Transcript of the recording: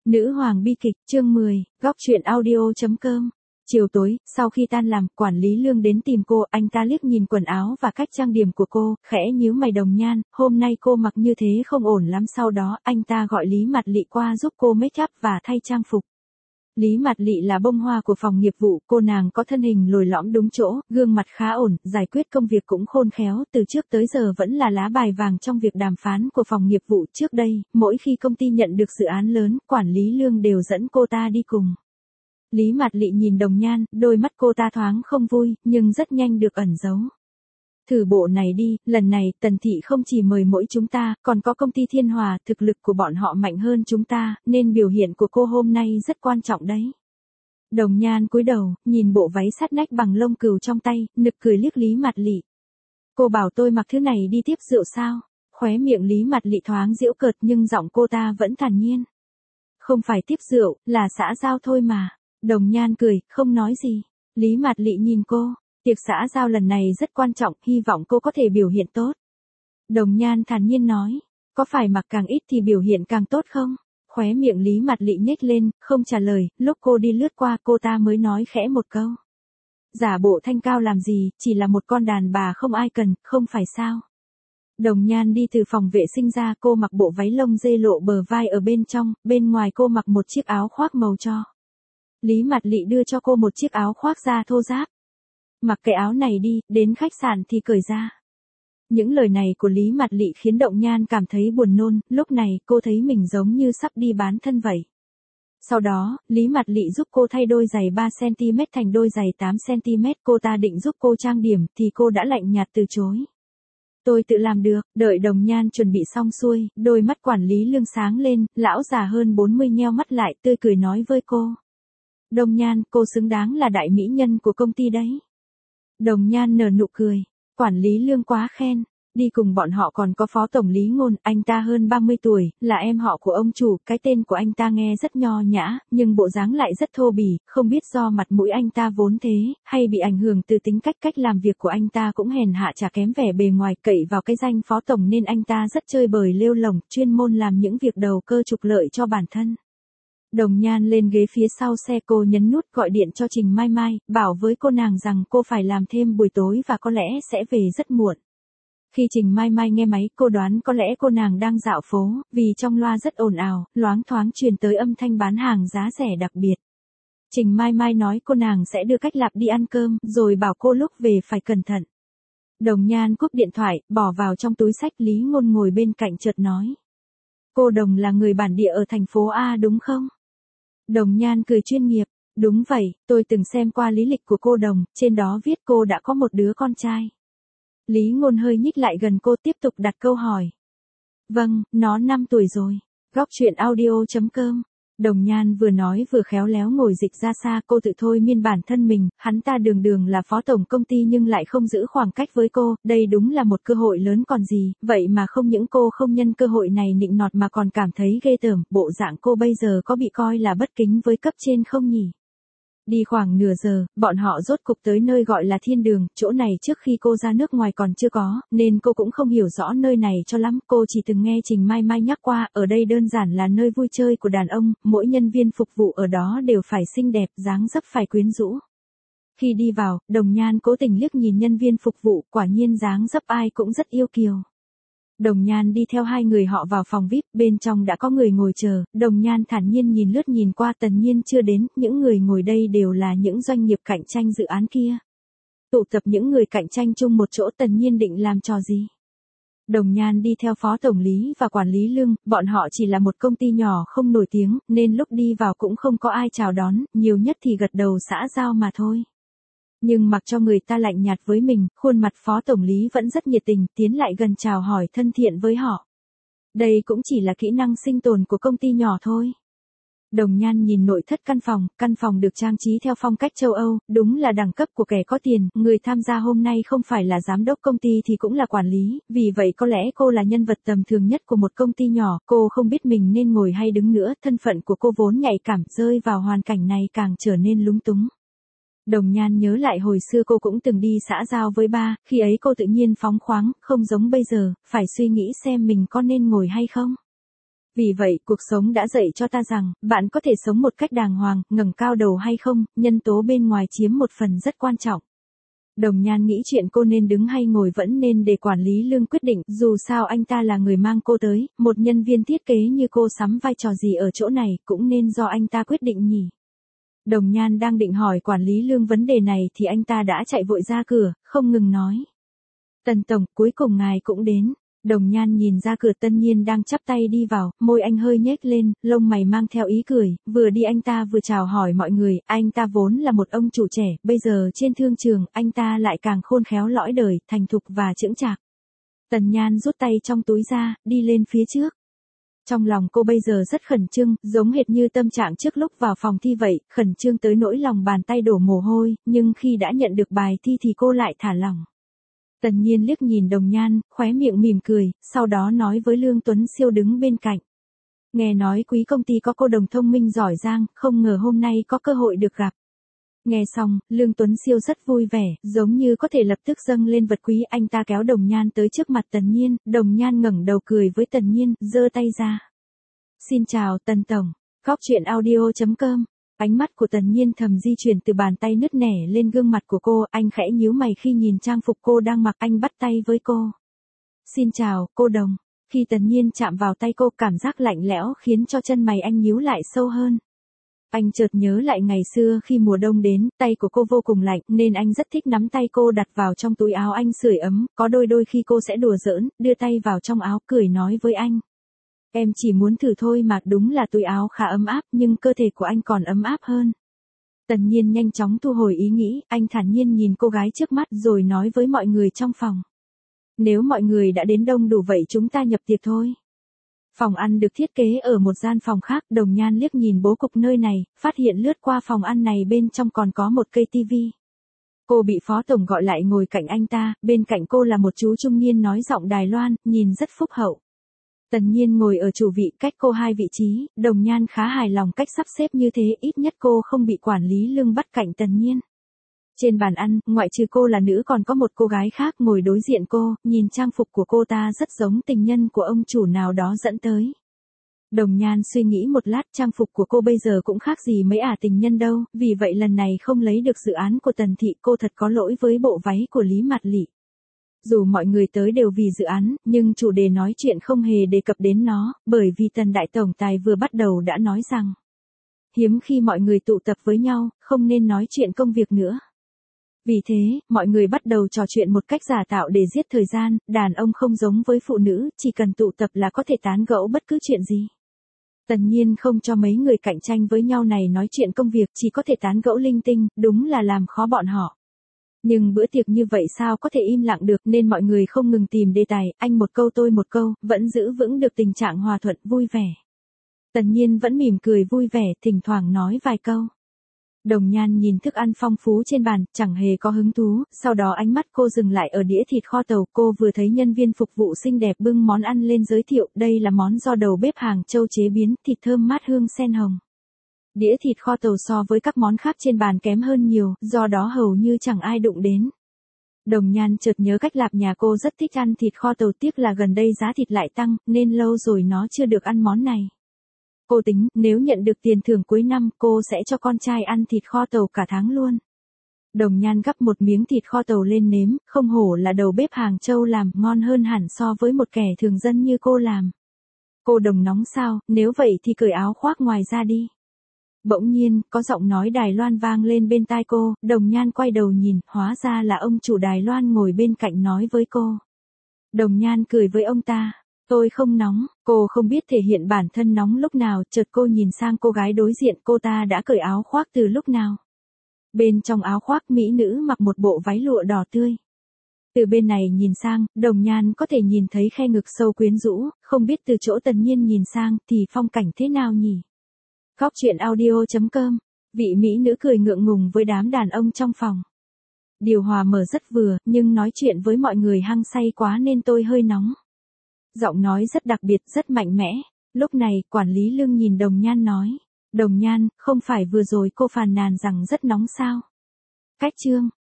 Nữ hoàng bi kịch, chương 10, góc truyện audio.com. Chiều tối, sau khi tan làm, quản lý Lương đến tìm cô, anh ta liếc nhìn quần áo và cách trang điểm của cô, khẽ nhíu mày. Đồng Nhan, hôm nay cô mặc như thế không ổn lắm. Sau đó, anh ta gọi Lý Mạt Lị qua giúp cô make up và thay trang phục. Lý Mạt Lị là bông hoa của phòng nghiệp vụ, cô nàng có thân hình lồi lõm đúng chỗ, gương mặt khá ổn, giải quyết công việc cũng khôn khéo, từ trước tới giờ vẫn là lá bài vàng trong việc đàm phán của phòng nghiệp vụ. Trước đây, mỗi khi công ty nhận được dự án lớn, quản lý Lương đều dẫn cô ta đi cùng. Lý Mạt Lị nhìn Đồng Nhan, đôi mắt cô ta thoáng không vui, nhưng rất nhanh được ẩn giấu. Thử bộ này đi, lần này Tần Thị không chỉ mời mỗi chúng ta, còn có công ty Thiên Hòa, thực lực của bọn họ mạnh hơn chúng ta, nên biểu hiện của cô hôm nay rất quan trọng đấy. Đồng Nhan cúi đầu, nhìn bộ váy sát nách bằng lông cừu trong tay, nực cười liếc Lý Mạt Lị. Cô bảo tôi mặc thứ này đi tiếp rượu sao? Khóe miệng Lý Mạt Lị thoáng giễu cợt nhưng giọng cô ta vẫn thản nhiên. Không phải tiếp rượu, là xã giao thôi mà. Đồng Nhan cười, không nói gì. Lý Mạt Lị nhìn cô. Tiệc xã giao lần này rất quan trọng, hy vọng cô có thể biểu hiện tốt. Đồng Nhan thản nhiên nói, có phải mặc càng ít thì biểu hiện càng tốt không? Khóe miệng Lý Mạt Lị nhếch lên, không trả lời, lúc cô đi lướt qua cô ta mới nói khẽ một câu. Giả bộ thanh cao làm gì, chỉ là một con đàn bà không ai cần, không phải sao? Đồng Nhan đi từ phòng vệ sinh ra, cô mặc bộ váy lông dê lộ bờ vai ở bên trong, bên ngoài cô mặc một chiếc áo khoác màu tro. Lý Mạt Lị đưa cho cô một chiếc áo khoác da thô ráp. Mặc cái áo này đi, đến khách sạn thì cởi ra. Những lời này của Lý Mạt Lị khiến Đồng Nhan cảm thấy buồn nôn, lúc này cô thấy mình giống như sắp đi bán thân vậy. Sau đó, Lý Mạt Lị giúp cô thay đôi giày 3cm thành đôi giày 8cm, cô ta định giúp cô trang điểm thì cô đã lạnh nhạt từ chối. Tôi tự làm được. Đợi Đồng Nhan chuẩn bị xong xuôi, đôi mắt quản lý Lương sáng lên, lão già hơn 40 nheo mắt lại, tươi cười nói với cô. Đồng Nhan, cô xứng đáng là đại mỹ nhân của công ty đấy. Đồng Nhan nở nụ cười. Quản lý Lương quá khen. Đi cùng bọn họ còn có phó tổng Lý Ngôn, anh ta hơn 30 tuổi, là em họ của ông chủ, cái tên của anh ta nghe rất nho nhã, nhưng bộ dáng lại rất thô bỉ, không biết do mặt mũi anh ta vốn thế, hay bị ảnh hưởng từ tính cách làm việc của anh ta cũng hèn hạ chả kém vẻ bề ngoài, cậy vào cái danh phó tổng nên anh ta rất chơi bời lêu lổng, chuyên môn làm những việc đầu cơ trục lợi cho bản thân. Đồng Nhan lên ghế phía sau xe, cô nhấn nút gọi điện cho Trình Mai Mai, bảo với cô nàng rằng cô phải làm thêm buổi tối và có lẽ sẽ về rất muộn. Khi Trình Mai Mai nghe máy, cô đoán có lẽ cô nàng đang dạo phố, vì trong loa rất ồn ào, loáng thoáng truyền tới âm thanh bán hàng giá rẻ đặc biệt. Trình Mai Mai nói cô nàng sẽ đưa Cách Lạp đi ăn cơm, rồi bảo cô lúc về phải cẩn thận. Đồng Nhan cúp điện thoại, bỏ vào trong túi sách. Lý Ngôn ngồi bên cạnh chợt nói. Cô Đồng là người bản địa ở thành phố A đúng không? Đồng Nhan cười chuyên nghiệp. Đúng vậy, tôi từng xem qua lý lịch của cô Đồng, trên đó viết cô đã có một đứa con trai. Lý Ngôn hơi nhích lại gần cô, tiếp tục đặt câu hỏi. Vâng, nó 5 tuổi rồi. Góc truyện audio.com. Đồng Nhan vừa nói vừa khéo léo ngồi dịch ra xa, cô tự thôi miên bản thân mình, hắn ta đường là phó tổng công ty nhưng lại không giữ khoảng cách với cô, đây đúng là một cơ hội lớn còn gì, vậy mà không những cô không nhân cơ hội này nịnh nọt mà còn cảm thấy ghê tởm, bộ dạng cô bây giờ có bị coi là bất kính với cấp trên không nhỉ? Đi khoảng nửa giờ, bọn họ rốt cục tới nơi gọi là Thiên Đường, chỗ này trước khi cô ra nước ngoài còn chưa có, nên cô cũng không hiểu rõ nơi này cho lắm, cô chỉ từng nghe Trình Mai Mai nhắc qua, ở đây đơn giản là nơi vui chơi của đàn ông, mỗi nhân viên phục vụ ở đó đều phải xinh đẹp, dáng dấp phải quyến rũ. Khi đi vào, Đồng Nhan cố tình liếc nhìn nhân viên phục vụ, quả nhiên dáng dấp ai cũng rất yêu kiều. Đồng Nhan đi theo hai người họ vào phòng VIP, bên trong đã có người ngồi chờ, Đồng Nhan thản nhiên nhìn qua, Tần Nhiên chưa đến, những người ngồi đây đều là những doanh nghiệp cạnh tranh dự án kia. Tụ tập những người cạnh tranh chung một chỗ, Tần Nhiên định làm trò gì? Đồng Nhan đi theo phó tổng lý và quản lý Lương, bọn họ chỉ là một công ty nhỏ không nổi tiếng, nên lúc đi vào cũng không có ai chào đón, nhiều nhất thì gật đầu xã giao mà thôi. Nhưng mặc cho người ta lạnh nhạt với mình, khuôn mặt phó tổng lý vẫn rất nhiệt tình, tiến lại gần chào hỏi thân thiện với họ. Đây cũng chỉ là kỹ năng sinh tồn của công ty nhỏ thôi. Đồng Nhan nhìn nội thất căn phòng được trang trí theo phong cách châu Âu, đúng là đẳng cấp của kẻ có tiền, người tham gia hôm nay không phải là giám đốc công ty thì cũng là quản lý, vì vậy có lẽ cô là nhân vật tầm thường nhất của một công ty nhỏ, cô không biết mình nên ngồi hay đứng nữa, thân phận của cô vốn nhạy cảm, rơi vào hoàn cảnh này càng trở nên lúng túng. Đồng Nhan nhớ lại hồi xưa cô cũng từng đi xã giao với ba, khi ấy cô tự nhiên phóng khoáng, không giống bây giờ, phải suy nghĩ xem mình có nên ngồi hay không. Vì vậy, cuộc sống đã dạy cho ta rằng, bạn có thể sống một cách đàng hoàng, ngẩng cao đầu hay không, nhân tố bên ngoài chiếm một phần rất quan trọng. Đồng Nhan nghĩ chuyện cô nên đứng hay ngồi vẫn nên để quản lý Lương quyết định, dù sao anh ta là người mang cô tới, một nhân viên thiết kế như cô sắm vai trò gì ở chỗ này cũng nên do anh ta quyết định nhỉ. Đồng Nhan đang định hỏi quản lý Lương vấn đề này thì anh ta đã chạy vội ra cửa, không ngừng nói. Tần tổng, cuối cùng ngài cũng đến. Đồng Nhan nhìn ra cửa Tân Nhiên đang chắp tay đi vào, môi anh hơi nhếch lên, lông mày mang theo ý cười, vừa đi anh ta vừa chào hỏi mọi người, anh ta vốn là một ông chủ trẻ, bây giờ trên thương trường, anh ta lại càng khôn khéo lõi đời, thành thục và chững chạc. Tần Nhan rút tay trong túi ra, đi lên phía trước. Trong lòng cô bây giờ rất khẩn trương, giống hệt như tâm trạng trước lúc vào phòng thi vậy, khẩn trương tới nỗi lòng bàn tay đổ mồ hôi, nhưng khi đã nhận được bài thi thì cô lại thả lỏng. Tần Nhiên liếc nhìn Đồng Nhan, khóe miệng mỉm cười, sau đó nói với Lương Tuấn Siêu đứng bên cạnh. Nghe nói quý công ty có cô đồng thông minh giỏi giang, không ngờ hôm nay có cơ hội được gặp. Nghe xong, Lương Tuấn Siêu rất vui vẻ, giống như có thể lập tức dâng lên vật quý, anh ta kéo Đồng Nhan tới trước mặt Tần Nhiên, Đồng Nhan ngẩng đầu cười với Tần Nhiên, giơ tay ra. Xin chào Tần tổng, Góc Chuyện Audio.com. Ánh mắt của Tần Nhiên thầm di chuyển từ bàn tay nứt nẻ lên gương mặt của cô, anh khẽ nhíu mày khi nhìn trang phục cô đang mặc, anh bắt tay với cô. Xin chào, cô Đồng. Khi Tần Nhiên chạm vào tay cô, cảm giác lạnh lẽo khiến cho chân mày anh nhíu lại sâu hơn. Anh chợt nhớ lại ngày xưa khi mùa đông đến, tay của cô vô cùng lạnh, nên anh rất thích nắm tay cô đặt vào trong túi áo anh sưởi ấm, có đôi khi cô sẽ đùa giỡn, đưa tay vào trong áo cười nói với anh. Em chỉ muốn thử thôi mà, đúng là túi áo khá ấm áp, nhưng cơ thể của anh còn ấm áp hơn. Tần Nhiên nhanh chóng thu hồi ý nghĩ, anh thản nhiên nhìn cô gái trước mắt rồi nói với mọi người trong phòng. Nếu mọi người đã đến đông đủ vậy chúng ta nhập tiệc thôi. Phòng ăn được thiết kế ở một gian phòng khác, Đồng Nhan liếc nhìn bố cục nơi này, phát hiện lướt qua phòng ăn này bên trong còn có một cây tivi. Cô bị phó tổng gọi lại ngồi cạnh anh ta, bên cạnh cô là một chú trung niên nói giọng Đài Loan, nhìn rất phúc hậu. Tần Nhiên ngồi ở chủ vị cách cô 2 vị trí, Đồng Nhan khá hài lòng cách sắp xếp như thế, ít nhất cô không bị quản lý Lương bắt cạnh Tần Nhiên. Trên bàn ăn, ngoại trừ cô là nữ còn có một cô gái khác ngồi đối diện cô, nhìn trang phục của cô ta rất giống tình nhân của ông chủ nào đó dẫn tới. Đồng Nhan suy nghĩ một lát, trang phục của cô bây giờ cũng khác gì mấy tình nhân đâu, vì vậy lần này không lấy được dự án của Tần Thị, cô thật có lỗi với bộ váy của Lý Mạt Lị. Dù mọi người tới đều vì dự án, nhưng chủ đề nói chuyện không hề đề cập đến nó, bởi vì Tần Đại Tổng Tài vừa bắt đầu đã nói rằng hiếm khi mọi người tụ tập với nhau, không nên nói chuyện công việc nữa. Vì thế, mọi người bắt đầu trò chuyện một cách giả tạo để giết thời gian, đàn ông không giống với phụ nữ, chỉ cần tụ tập là có thể tán gẫu bất cứ chuyện gì. Tần Nhiên không cho mấy người cạnh tranh với nhau này nói chuyện công việc, chỉ có thể tán gẫu linh tinh, đúng là làm khó bọn họ. Nhưng bữa tiệc như vậy sao có thể im lặng được, nên mọi người không ngừng tìm đề tài, anh một câu tôi một câu, vẫn giữ vững được tình trạng hòa thuận vui vẻ. Tần Nhiên vẫn mỉm cười vui vẻ, thỉnh thoảng nói vài câu. Đồng Nhan nhìn thức ăn phong phú trên bàn, chẳng hề có hứng thú, sau đó ánh mắt cô dừng lại ở đĩa thịt kho tàu, cô vừa thấy nhân viên phục vụ xinh đẹp bưng món ăn lên giới thiệu, đây là món do đầu bếp Hàng Châu chế biến, thịt thơm mát hương sen hồng. Đĩa thịt kho tàu so với các món khác trên bàn kém hơn nhiều, do đó hầu như chẳng ai đụng đến. Đồng Nhan chợt nhớ cách Lạp nhà cô rất thích ăn thịt kho tàu, tiếc là gần đây giá thịt lại tăng, nên lâu rồi nó chưa được ăn món này. Cô tính, nếu nhận được tiền thưởng cuối năm, cô sẽ cho con trai ăn thịt kho tàu cả tháng luôn. Đồng Nhan gắp một miếng thịt kho tàu lên nếm, không hổ là đầu bếp Hàng Châu làm, ngon hơn hẳn so với một kẻ thường dân như cô làm. Cô Đồng nóng sao, nếu vậy thì cởi áo khoác ngoài ra đi. Bỗng nhiên, có giọng nói Đài Loan vang lên bên tai cô, Đồng Nhan quay đầu nhìn, hóa ra là ông chủ Đài Loan ngồi bên cạnh nói với cô. Đồng Nhan cười với ông ta. Tôi không nóng, cô không biết thể hiện bản thân nóng lúc nào, chợt cô nhìn sang cô gái đối diện, cô ta đã cởi áo khoác từ lúc nào. Bên trong áo khoác mỹ nữ mặc một bộ váy lụa đỏ tươi. Từ bên này nhìn sang, Đồng Nhan có thể nhìn thấy khe ngực sâu quyến rũ, không biết từ chỗ Tần Nhiên nhìn sang thì phong cảnh thế nào nhỉ? Góc Chuyện Audio.com. Vị mỹ nữ cười ngượng ngùng với đám đàn ông trong phòng. Điều hòa mở rất vừa, nhưng nói chuyện với mọi người hăng say quá nên tôi hơi nóng. Giọng nói rất đặc biệt, rất mạnh mẽ. Lúc này, quản lý Lương nhìn Đồng Nhan nói. Đồng Nhan, không phải vừa rồi cô phàn nàn rằng rất nóng sao? Cách chương.